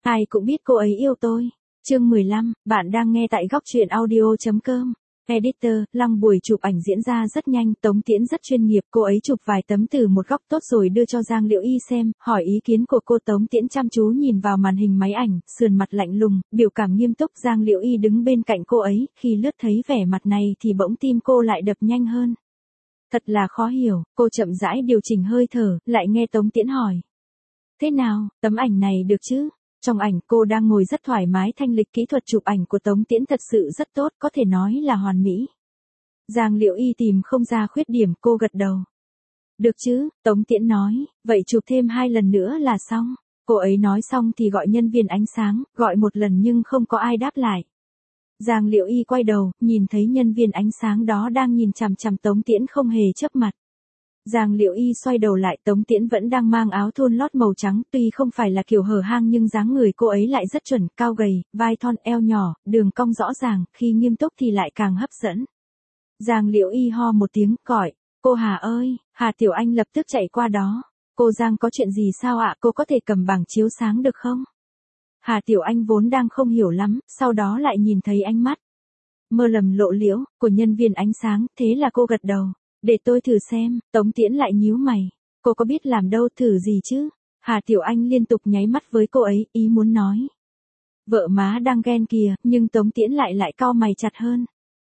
Ai cũng biết cô ấy yêu tôi. Chương 15, bạn đang nghe tại góc truyện audio.com. Editor, Long buổi chụp ảnh diễn ra rất nhanh, Tống Tiễn rất chuyên nghiệp, cô ấy chụp vài tấm từ một góc tốt rồi đưa cho Giang Liễu Y xem, hỏi ý kiến của cô. Tống Tiễn chăm chú nhìn vào màn hình máy ảnh, sườn mặt lạnh lùng, biểu cảm nghiêm túc. Giang Liễu Y đứng bên cạnh cô ấy, khi lướt thấy vẻ mặt này thì bỗng tim cô lại đập nhanh hơn. Thật là khó hiểu, cô chậm rãi điều chỉnh hơi thở, lại nghe Tống Tiễn hỏi. Thế nào, tấm ảnh này được chứ? Trong ảnh cô đang ngồi rất thoải mái thanh lịch, kỹ thuật chụp ảnh của Tống Tiễn thật sự rất tốt, có thể nói là hoàn mỹ. Giang Liễu Y tìm không ra khuyết điểm, cô gật đầu. Được chứ, Tống Tiễn nói, vậy chụp thêm 2 lần nữa là xong. Cô ấy nói xong thì gọi nhân viên ánh sáng, gọi một lần nhưng không có ai đáp lại. Giang Liễu Y quay đầu, nhìn thấy nhân viên ánh sáng đó đang nhìn chằm chằm Tống Tiễn không hề chớp mặt. Giang Liễu Y xoay đầu lại, Tống Tiễn vẫn đang mang áo thun lót màu trắng, tuy không phải là kiểu hở hang nhưng dáng người cô ấy lại rất chuẩn, cao gầy, vai thon, eo nhỏ, đường cong rõ ràng, khi nghiêm túc thì lại càng hấp dẫn. Giang Liễu Y ho một tiếng, gọi, cô Hà ơi. Hà Tiểu Anh lập tức chạy qua đó. Cô Giang có chuyện gì sao ạ, cô có thể cầm bảng chiếu sáng được không? Hà Tiểu Anh vốn đang không hiểu lắm, sau đó lại nhìn thấy ánh mắt mơ lầm lộ liễu của nhân viên ánh sáng, thế là cô gật đầu. Để tôi thử xem. Tống Tiễn lại nhíu mày. Cô có biết làm đâu, thử gì chứ? Hà Tiểu Anh liên tục nháy mắt với cô ấy, ý muốn nói. Vợ má đang ghen kìa, nhưng Tống Tiễn lại cau mày chặt hơn.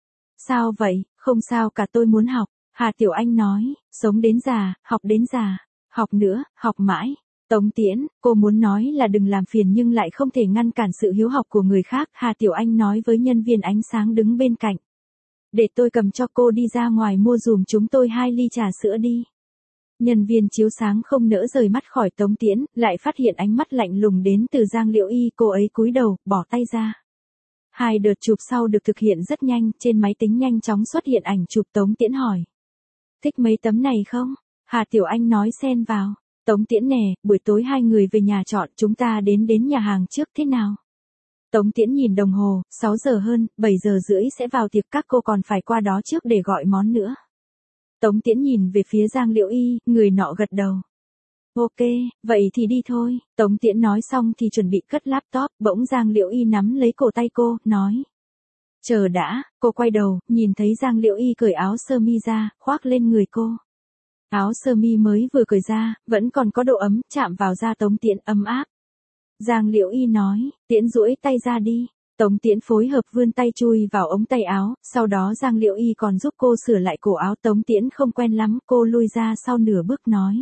Sao vậy, không sao cả, tôi muốn học. Hà Tiểu Anh nói, sống đến già, học đến già, học nữa, học mãi. Tống Tiễn, cô muốn nói là đừng làm phiền nhưng lại không thể ngăn cản sự hiếu học của người khác. Hà Tiểu Anh nói với nhân viên ánh sáng đứng bên cạnh. Để tôi cầm cho cô đi ra ngoài mua dùm chúng tôi 2 ly trà sữa đi. Nhân viên chiếu sáng không nỡ rời mắt khỏi Tống Tiễn, lại phát hiện ánh mắt lạnh lùng đến từ Giang Liễu Y, cô ấy cúi đầu, bỏ tay ra. 2 đợt chụp sau được thực hiện rất nhanh, trên máy tính nhanh chóng xuất hiện ảnh chụp. Tống Tiễn hỏi. Thích mấy tấm này không? Hà Tiểu Anh nói xen vào. Tống Tiễn nè, buổi tối 2 người về nhà trọ, chúng ta đến nhà hàng trước thế nào? Tống Tiễn nhìn đồng hồ, 6 giờ hơn, 7 giờ rưỡi sẽ vào tiệc, các cô còn phải qua đó trước để gọi món nữa. Tống Tiễn nhìn về phía Giang Liễu Y, người nọ gật đầu. Ok, vậy thì đi thôi. Tống Tiễn nói xong thì chuẩn bị cất laptop, bỗng Giang Liễu Y nắm lấy cổ tay cô, nói. Chờ đã. Cô quay đầu, nhìn thấy Giang Liễu Y cởi áo sơ mi ra, khoác lên người cô. Áo sơ mi mới vừa cởi ra, vẫn còn có độ ấm, chạm vào da Tống Tiễn ấm áp. Giang Liễu Y nói, Tiễn duỗi tay ra đi. Tống Tiễn phối hợp vươn tay chui vào ống tay áo, sau đó Giang Liễu Y còn giúp cô sửa lại cổ áo. Tống Tiễn không quen lắm, cô lui ra sau nửa bước nói.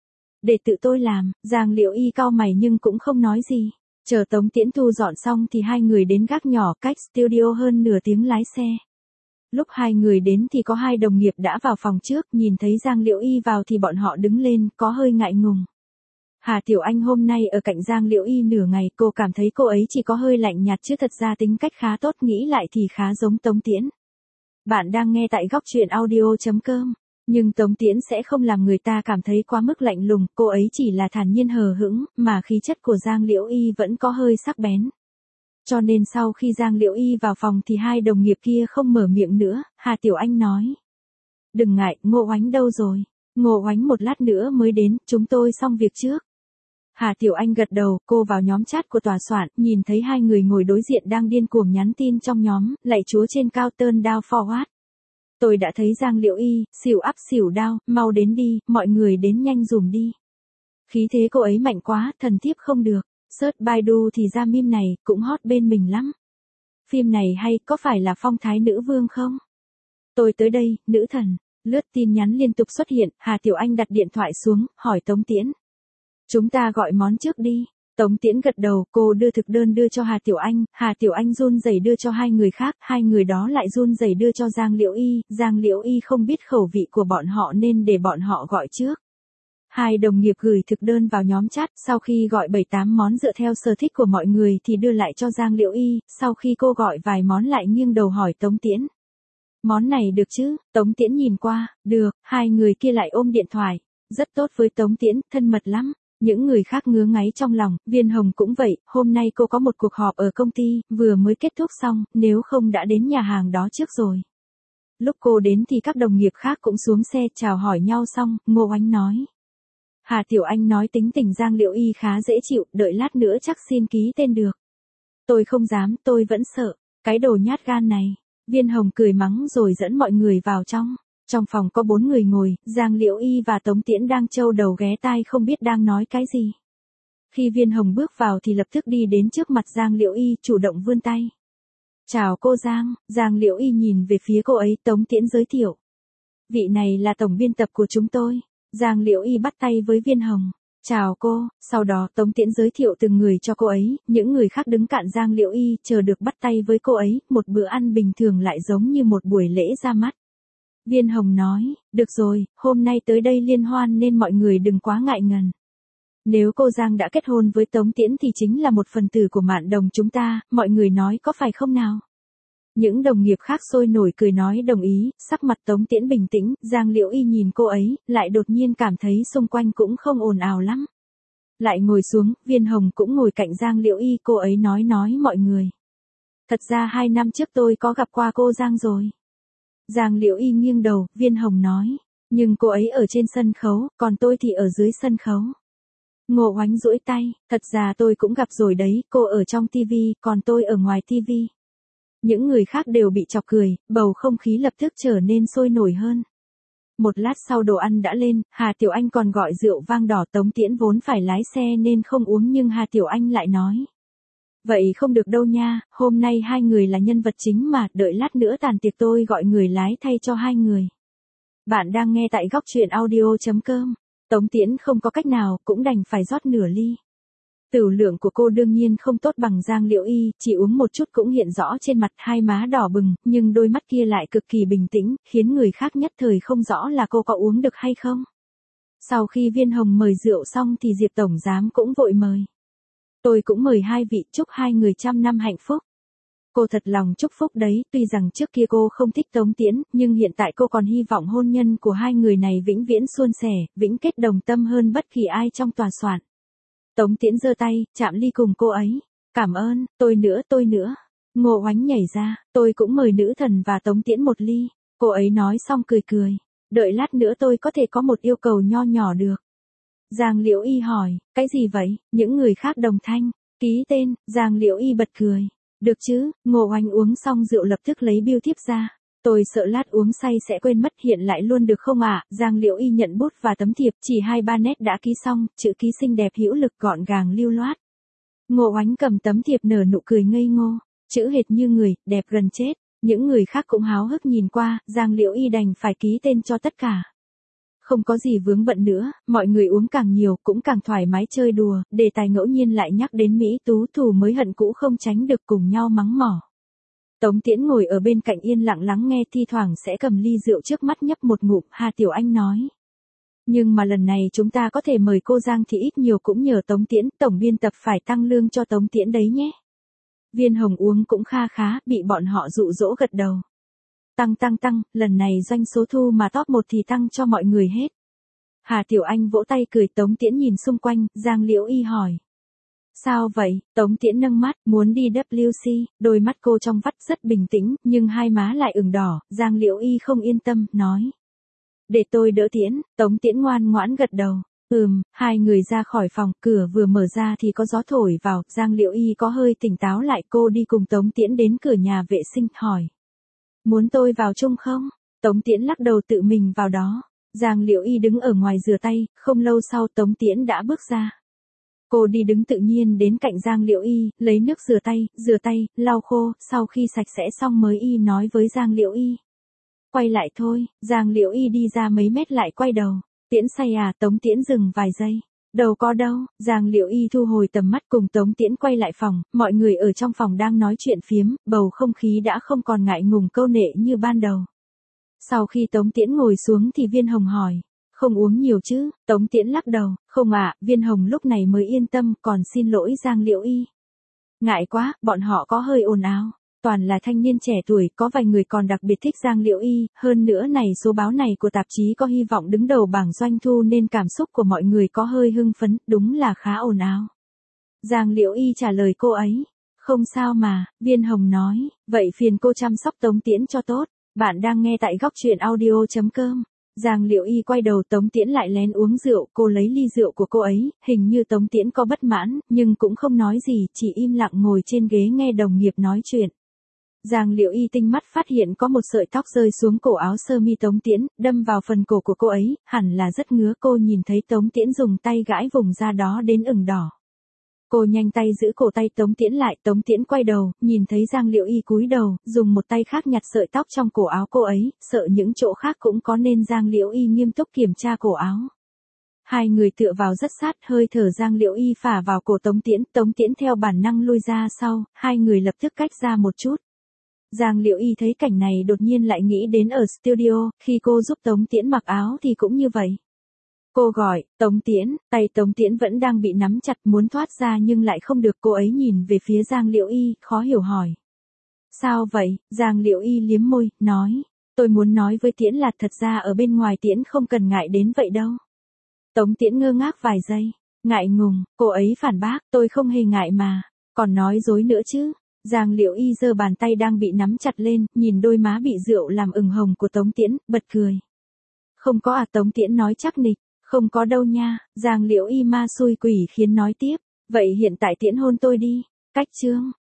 Để tự tôi làm. Giang Liễu Y cau mày nhưng cũng không nói gì. Chờ Tống Tiễn thu dọn xong thì 2 người đến gác nhỏ cách studio hơn nửa tiếng lái xe. Lúc 2 người đến thì có 2 đồng nghiệp đã vào phòng trước, nhìn thấy Giang Liễu Y vào thì bọn họ đứng lên, có hơi ngại ngùng. Hà Tiểu Anh hôm nay ở cạnh Giang Liễu Y nửa ngày, cô cảm thấy cô ấy chỉ có hơi lạnh nhạt chứ thật ra tính cách khá tốt, nghĩ lại thì khá giống Tống Tiễn. Bạn đang nghe tại góc truyện audio.com. Nhưng Tống Tiễn sẽ không làm người ta cảm thấy quá mức lạnh lùng, cô ấy chỉ là thản nhiên hờ hững, mà khí chất của Giang Liễu Y vẫn có hơi sắc bén. Cho nên sau khi Giang Liễu Y vào phòng thì 2 đồng nghiệp kia không mở miệng nữa. Hà Tiểu Anh nói. Đừng ngại, Ngô Oánh đâu rồi? Ngô Oánh một lát nữa mới đến, chúng tôi xong việc trước. Hà Tiểu Anh gật đầu, cô vào nhóm chat của tòa soạn, nhìn thấy 2 người ngồi đối diện đang điên cuồng nhắn tin trong nhóm, lạy chúa trên cao, turn down forward. Tôi đã thấy Giang Liễu Y, xỉu up xỉu down, mau đến đi, mọi người đến nhanh dùm đi. Khí thế cô ấy mạnh quá, thần thiếp không được. Search Baidu thì ra meme này, cũng hot bên mình lắm. Phim này hay, có phải là phong thái nữ vương không? Tôi tới đây, nữ thần. Lướt tin nhắn liên tục xuất hiện, Hà Tiểu Anh đặt điện thoại xuống, hỏi Tống Tiễn. Chúng ta gọi món trước đi. Tống Tiễn gật đầu, cô đưa thực đơn đưa cho Hà Tiểu Anh run rẩy đưa cho 2 người khác, 2 người đó lại run rẩy đưa cho Giang Liễu Y. Giang Liễu Y không biết khẩu vị của bọn họ nên để bọn họ gọi trước. 2 đồng nghiệp gửi thực đơn vào nhóm chat, sau khi gọi 7-8 món dựa theo sở thích của mọi người thì đưa lại cho Giang Liễu Y, sau khi cô gọi vài món lại nghiêng đầu hỏi Tống Tiễn. Món này được chứ? Tống Tiễn nhìn qua, được. 2 người kia lại ôm điện thoại. Rất tốt với Tống Tiễn, thân mật lắm. Những người khác ngứa ngáy trong lòng, Viên Hồng cũng vậy, hôm nay cô có một cuộc họp ở công ty, vừa mới kết thúc xong, nếu không đã đến nhà hàng đó trước rồi. Lúc cô đến thì các đồng nghiệp khác cũng xuống xe chào hỏi nhau xong, Ngô Oánh nói. Hà Tiểu Anh nói tính tình Giang Liễu Y khá dễ chịu, đợi lát nữa chắc xin ký tên được. Tôi không dám, tôi vẫn sợ, cái đồ nhát gan này. Viên Hồng cười mắng rồi dẫn mọi người vào trong. Trong phòng có 4 người ngồi, Giang Liễu Y và Tống Tiễn đang trâu đầu ghé tai không biết đang nói cái gì. Khi Viên Hồng bước vào thì lập tức đi đến trước mặt Giang Liễu Y, chủ động vươn tay. Chào cô Giang. Giang Liễu Y nhìn về phía cô ấy, Tống Tiễn giới thiệu. Vị này là tổng biên tập của chúng tôi. Giang Liễu Y bắt tay với Viên Hồng. Chào cô. Sau đó Tống Tiễn giới thiệu từng người cho cô ấy, những người khác đứng cạnh Giang Liễu Y chờ được bắt tay với cô ấy, một bữa ăn bình thường lại giống như một buổi lễ ra mắt. Viên Hồng nói, được rồi, hôm nay tới đây liên hoan nên mọi người đừng quá ngại ngần. Nếu cô Giang đã kết hôn với Tống Tiễn thì chính là một phần tử của Mạn Đồng chúng ta, mọi người nói có phải không nào? Những đồng nghiệp khác sôi nổi cười nói đồng ý, sắc mặt Tống Tiễn bình tĩnh, Giang Liễu Y nhìn cô ấy, lại đột nhiên cảm thấy xung quanh cũng không ồn ào lắm. Lại ngồi xuống, Viên Hồng cũng ngồi cạnh Giang Liễu Y, cô ấy nói mọi người. Thật ra 2 năm trước tôi có gặp qua cô Giang rồi. Giang Liễu Y nghiêng đầu, Viên Hồng nói, nhưng cô ấy ở trên sân khấu, còn tôi thì ở dưới sân khấu. Ngô Oánh duỗi tay, thật ra tôi cũng gặp rồi đấy, cô ở trong tivi, còn tôi ở ngoài tivi. Những người khác đều bị chọc cười, bầu không khí lập tức trở nên sôi nổi hơn. Một lát sau đồ ăn đã lên, Hà Tiểu Anh còn gọi rượu vang đỏ. Tống Tiễn vốn phải lái xe nên không uống nhưng Hà Tiểu Anh lại nói. Vậy không được đâu nha, hôm nay 2 người là nhân vật chính mà, đợi lát nữa tàn tiệc tôi gọi người lái thay cho 2 người. Bạn đang nghe tại góc truyện audio.com. Tống Tiễn không có cách nào, cũng đành phải rót nửa ly. Tửu lượng của cô đương nhiên không tốt bằng Giang Liễu Y, chỉ uống một chút cũng hiện rõ trên mặt, 2 má đỏ bừng, nhưng đôi mắt kia lại cực kỳ bình tĩnh, khiến người khác nhất thời không rõ là cô có uống được hay không. Sau khi Viên Hồng mời rượu xong thì Diệp Tổng Giám cũng vội mời. Tôi cũng mời 2 vị, chúc 2 người trăm năm hạnh phúc. Cô thật lòng chúc phúc đấy, tuy rằng trước kia cô không thích Tống Tiễn, nhưng hiện tại cô còn hy vọng hôn nhân của 2 người này vĩnh viễn suôn sẻ, vĩnh kết đồng tâm hơn bất kỳ ai trong tòa soạn. Tống Tiễn giơ tay, chạm ly cùng cô ấy. Cảm ơn, tôi nữa. Ngô Oánh nhảy ra, tôi cũng mời nữ thần và Tống Tiễn một ly. Cô ấy nói xong cười cười. Đợi lát nữa tôi có thể có một yêu cầu nho nhỏ được. Giang Liễu Y hỏi, cái gì vậy? Những người khác đồng thanh. Ký tên. Giang Liễu Y bật cười. Được chứ? Ngô Oánh uống xong rượu lập tức lấy bưu thiếp ra. Tôi sợ lát uống say sẽ quên mất, hiện lại luôn được không ạ? Giang Liễu Y nhận bút và tấm thiệp, chỉ 2-3 nét đã ký xong, chữ ký xinh đẹp hữu lực gọn gàng lưu loát. Ngô Oánh cầm tấm thiệp nở nụ cười ngây ngô, chữ hệt như người, đẹp gần chết. Những người khác cũng háo hức nhìn qua, Giang Liễu Y đành phải ký tên cho tất cả. Không có gì vướng bận nữa, mọi người uống càng nhiều cũng càng thoải mái chơi đùa, đề tài ngẫu nhiên lại nhắc đến Mỹ Tú thù mới hận cũ không tránh được cùng nhau mắng mỏ. Tống Tiễn ngồi ở bên cạnh yên lặng lắng nghe, thi thoảng sẽ cầm ly rượu trước mắt nhấp một ngụm. Hà Tiểu Anh nói. Nhưng mà lần này chúng ta có thể mời cô Giang thì ít nhiều cũng nhờ Tống Tiễn, tổng biên tập phải tăng lương cho Tống Tiễn đấy nhé. Viên Hồng uống cũng kha khá, bị bọn họ dụ dỗ gật đầu. Tăng, lần này doanh số thu mà top 1 thì tăng cho mọi người hết. Hà Tiểu Anh vỗ tay cười. Tống Tiễn nhìn xung quanh, Giang Liễu Y hỏi. Sao vậy? Tống Tiễn nâng mắt, muốn đi WC, đôi mắt cô trong vắt rất bình tĩnh, nhưng 2 má lại ửng đỏ. Giang Liễu Y không yên tâm, nói. Để tôi đỡ Tiễn. Tống Tiễn ngoan ngoãn gật đầu. 2 người ra khỏi phòng, cửa vừa mở ra thì có gió thổi vào, Giang Liễu Y có hơi tỉnh táo lại, cô đi cùng Tống Tiễn đến cửa nhà vệ sinh, hỏi. Muốn tôi vào chung không? Tống Tiễn lắc đầu tự mình vào đó. Giang Liễu Y đứng ở ngoài rửa tay, không lâu sau Tống Tiễn đã bước ra. Cô đi đứng tự nhiên đến cạnh Giang Liễu Y, lấy nước rửa tay, lau khô, sau khi sạch sẽ xong mới nói với Giang Liễu Y. Quay lại thôi. Giang Liễu Y đi ra mấy mét lại quay đầu. Tiễn say à? Tống Tiễn dừng vài giây. Đâu có đâu. Giang Liễu Y thu hồi tầm mắt cùng Tống Tiễn quay lại phòng, mọi người ở trong phòng đang nói chuyện phiếm, bầu không khí đã không còn ngại ngùng câu nệ như ban đầu. Sau khi Tống Tiễn ngồi xuống thì Viên Hồng hỏi. Không uống nhiều chứ? Tống Tiễn lắc đầu. Không ạ. Viên Hồng lúc này mới yên tâm, còn xin lỗi Giang Liễu Y. Ngại quá, bọn họ có hơi ồn ào. Toàn là thanh niên trẻ tuổi, có vài người còn đặc biệt thích Giang Liễu Y, hơn nữa này số báo này của tạp chí có hy vọng đứng đầu bảng doanh thu nên cảm xúc của mọi người có hơi hưng phấn, đúng là khá ồn ào. Giang Liễu Y trả lời cô ấy. Không sao mà. Viên Hồng nói. Vậy phiền cô chăm sóc Tống Tiễn cho tốt. Bạn đang nghe tại góc truyện audio.com. Giang Liễu Y quay đầu, Tống Tiễn lại lén uống rượu, cô lấy ly rượu của cô ấy, hình như Tống Tiễn có bất mãn, nhưng cũng không nói gì, chỉ im lặng ngồi trên ghế nghe đồng nghiệp nói chuyện. Giang Liễu Y tinh mắt phát hiện có một sợi tóc rơi xuống cổ áo sơ mi Tống Tiễn, đâm vào phần cổ của cô ấy, hẳn là rất ngứa. Cô nhìn thấy Tống Tiễn dùng tay gãi vùng da đó đến ửng đỏ. Cô nhanh tay giữ cổ tay Tống Tiễn lại, Tống Tiễn quay đầu, nhìn thấy Giang Liễu Y cúi đầu, dùng một tay khác nhặt sợi tóc trong cổ áo cô ấy, sợ những chỗ khác cũng có nên Giang Liễu Y nghiêm túc kiểm tra cổ áo. Hai người tựa vào rất sát, hơi thở Giang Liễu Y phả vào cổ Tống Tiễn theo bản năng lui ra sau, hai người lập tức cách ra một chút. Giang Liễu Y thấy cảnh này đột nhiên lại nghĩ đến ở studio, khi cô giúp Tống Tiễn mặc áo thì cũng như vậy. Cô gọi, Tống Tiễn, tay Tống Tiễn vẫn đang bị nắm chặt muốn thoát ra nhưng lại không được. Cô ấy nhìn về phía Giang Liễu Y, khó hiểu hỏi. Sao vậy? Giang Liễu Y liếm môi, nói. Tôi muốn nói với Tiễn là thật ra ở bên ngoài Tiễn không cần ngại đến vậy đâu. Tống Tiễn ngơ ngác vài giây, ngại ngùng, cô ấy phản bác, tôi không hề ngại mà, còn nói dối nữa chứ. Giang Liễu Y giơ bàn tay đang bị nắm chặt lên, nhìn đôi má bị rượu làm ửng hồng của Tống Tiễn, bật cười. Không có à? Tống Tiễn nói chắc nịch, không có đâu nha. Giang Liễu Y ma xui quỷ khiến nói tiếp, vậy hiện tại Tiễn hôn tôi đi. Cách chương